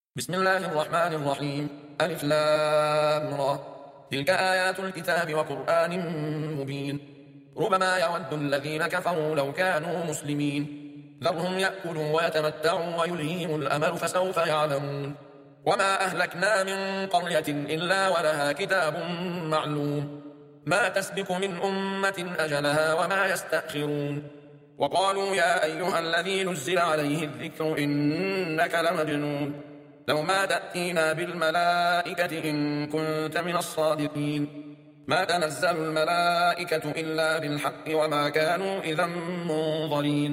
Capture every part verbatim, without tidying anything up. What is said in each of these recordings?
بسم الله الرحمن الرحيم. ألف لام را. تلك آيات الكتاب وقرآن مبين. ربما يود الذين كفروا لو كانوا مسلمين ذرهم يأكلوا ويتمتعوا ويلهيهم الأمل فسوف يعلمون. وما أهلكنا من قرية إلا ولها كتاب معلوم ما تسبق من أمة أجلها وما يستأخرون. وقالوا يا أيها الذي نزل عليه الذكر إنك لمجنون لو ما تأتينا بالملائكة إن كنت من الصادقين. ما تنزل الملائكة إلا بالحق وما كانوا إذا منظرين.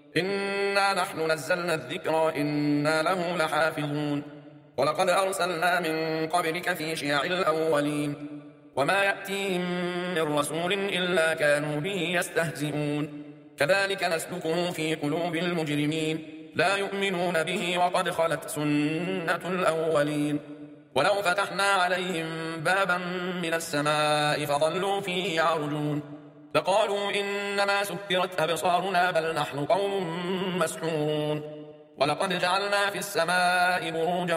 إنا نحن نزلنا الذكر وإنا له لحافظون. ولقد أرسلنا من قبلك في شيع الأولين وما يأتيهم من رسول إلا كانوا به يستهزئون. كذلك نسلكه في قلوب المجرمين لا يؤمنون به وقد خلت سنة الأولين. ولو فتحنا عليهم بابا من السماء فظلوا فيه يعرجون لقالوا إنما سكرت أبصارنا بل نحن قوم مسحورون. ولقد جعلنا في السماء بروجا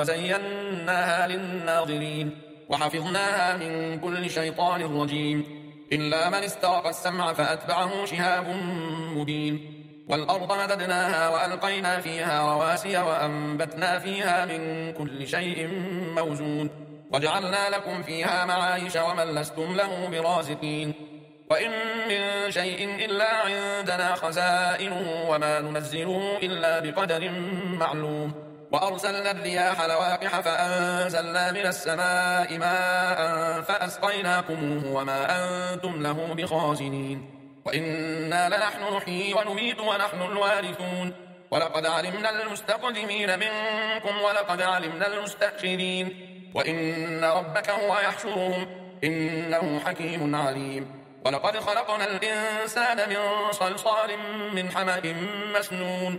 وزيناها للناظرين وحفظناها من كل شيطان رجيم إلا من استرق السمع فأتبعه شهاب مبين. والأرض مددناها وألقينا فيها رواسي وأنبتنا فيها من كل شيء موزون وجعلنا لكم فيها معايش ومن لستم له برازقين. وإن من شيء إلا عندنا خزائنه وما ننزله إلا بقدر معلوم. وأرسلنا الرياح لواقح فأنزلنا من السماء ماء فأسقيناكموه وما أنتم له بخازنين. وإنا لنحن نحيي ونميت ونحن الوارثون. ولقد علمنا المستقدمين منكم ولقد علمنا المستأخرين وإن ربك هو يحشرهم إنه حكيم عليم. ولقد خلقنا الإنسان من صلصال من حمأ مسنون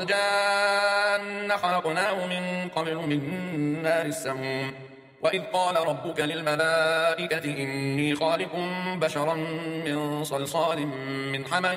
والجان خلقناه من قبل من نار السموم. وإذ قال ربك للملائكة إني خالق بشرا من صلصال من حمأ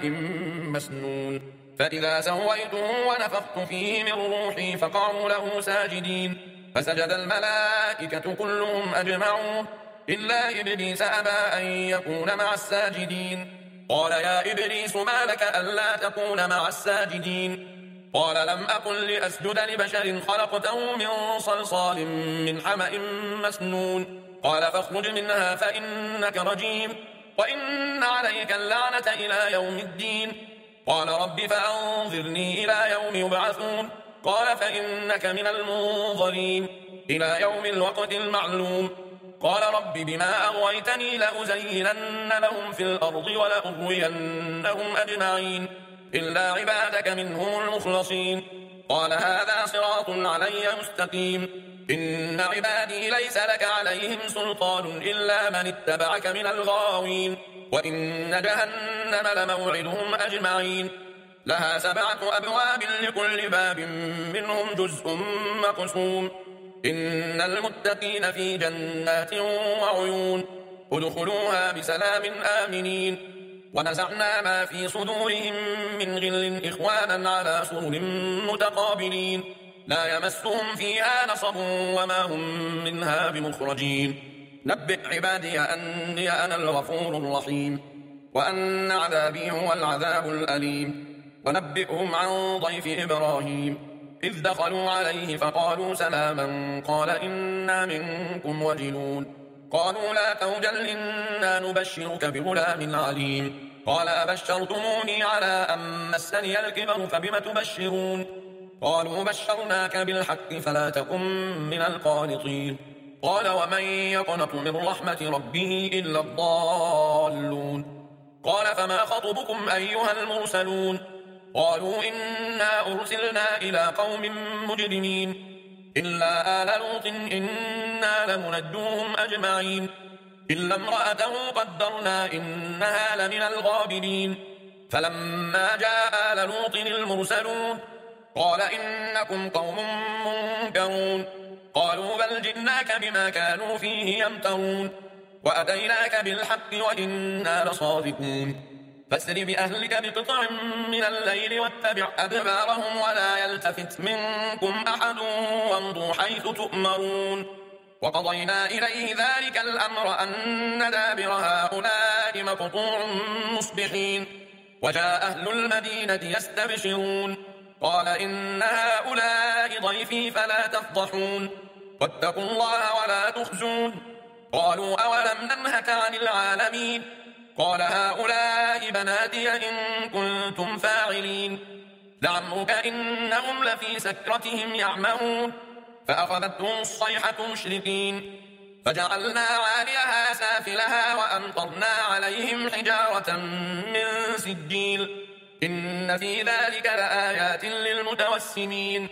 مسنون فإذا سويته ونفخت فيه من روحي فقعوا له ساجدين فسجد الملائكة كلهم أجمعون إلا إبليس أبى أن يكون مع الساجدين. قال يا إبليس ما لك ألا تكون مع الساجدين؟ قال لم أكن لأسجد لبشر خلقته من صلصال من حمأ مسنون قال فاخرج منها فإنك رجيم وإن عليك اللعنة إلى يوم الدين. قال رب فأنظرني إلى يوم يبعثون قال فإنك من المنظرين إلى يوم الوقت المعلوم. قال رب بما أغويتني لأزينن لهم في الأرض ولأغوينهم أجمعين إلا عبادك منهم المخلصين. قال هذا صراط علي مستقيم. إن عبادي ليس لك عليهم سلطان إلا من اتبعك من الغاوين. وإن جهنم لموعدهم أجمعين لها سبعة أبواب لكل باب منهم جزء مقسوم. إن المتقين في جنات وعيون ادخلوها بسلام آمنين. ونزعنا ما في صدورهم من غل إخوانا على سرر متقابلين لا يمسهم فيها نصب وما هم منها بمخرجين. نبئ عبادي أني أنا الغفور الرحيم وأن عذابي هو العذاب الأليم. ونبئهم عن ضيف إبراهيم إذ دخلوا عليه فقالوا سلاما قال إنا منكم وجلون قالوا لا توجل إنا نبشرك بغلام عليم. قال أبشرتموني على أن مسني الكبر فبم تبشرون قالوا بشرناك بالحق فلا تكن من القانطين. قال ومن يقنط من رحمة ربه إلا الضالون. قال فما خطبكم أيها المرسلون قالوا إنا أرسلنا إلى قوم مجرمين إلا آل لوط إنا لمنجوهم أجمعين إلا امرأته قدرنا إنها لمن الغابرين. فلما جاء آل لوط المرسلون قال إنكم قوم منكرون قالوا بل جئناك بما كانوا فيه يمترون وأتيناك بالحق وإنا لصادقون. فاسر بأهلك بقطع من الليل واتبع أدبارهم ولا يلتفت منكم أحد وامضوا حيث تؤمرون وقضينا إليه ذلك الأمر أن دابر هؤلاء مقطوع مصبحين وجاء أهل المدينة يستبشرون قال إن هؤلاء ضيفي فلا تفضحون واتقوا الله ولا تخزون قالوا أولم ننهك عن العالمين قال هؤلاء بناتي إن كنتم فاعلين لعمرك إنهم لفي سكرتهم يعمهون فأخذتهم الصيحة مشرقين فجعلنا عاليها سافلها وأمطرنا عليهم حجارة من سجيل إن في ذلك لآيات للمتوسمين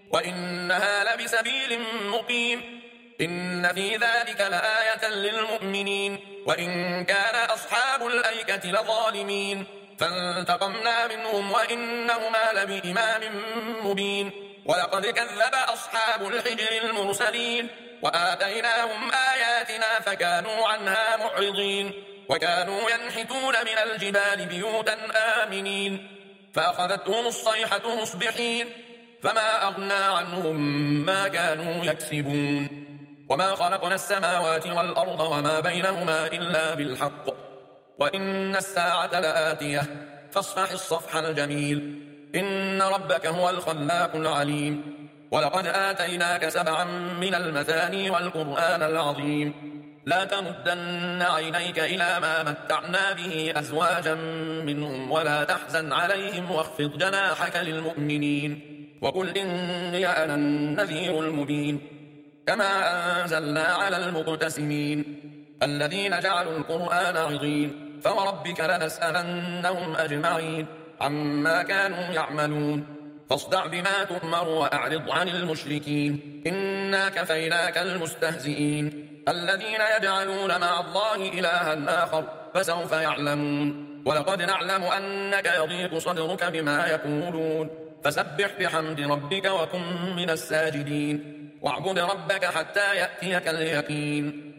وإنها لبسبيل مقيم إن في ذلك لآية للمؤمنين وإن كان أصحاب الأيكة لظالمين فانتقمنا منهم وإنهما لبإمام مبين ولقد كذب أصحاب الحجر المرسلين وآتيناهم آياتنا فكانوا عنها معرضين وكانوا ينحتون من الجبال بيوتا آمنين فأخذتهم الصيحة مصبحين فما أغنى عنهم ما كانوا يكسبون وما خلقنا السماوات والأرض وما بينهما إلا بالحق وإن الساعة لآتية فاصفح الصفح الجميل إن ربك هو الخلاق العليم ولقد آتيناك سبعا من المثاني والقرآن العظيم لا تمدن عينيك إلى ما متعنا به أزواجا منهم ولا تحزن عليهم واخفض جناحك للمؤمنين وقل إني أنا النذير المبين كما أنزلنا على المقتسمين الذين جعلوا القرآن عظيم فوربك لنسألنهم أجمعين عما كانوا يعملون فاصدع بما تؤمر وأعرض عن المشركين إنا كفيناك المستهزئين الذين يجعلون مع الله إلها آخر فسوف يعلمون ولقد نعلم أنك يضيق صدرك بما يقولون فسبح بحمد ربك وكن من الساجدين واعبد ربك حتى يأتيك اليقين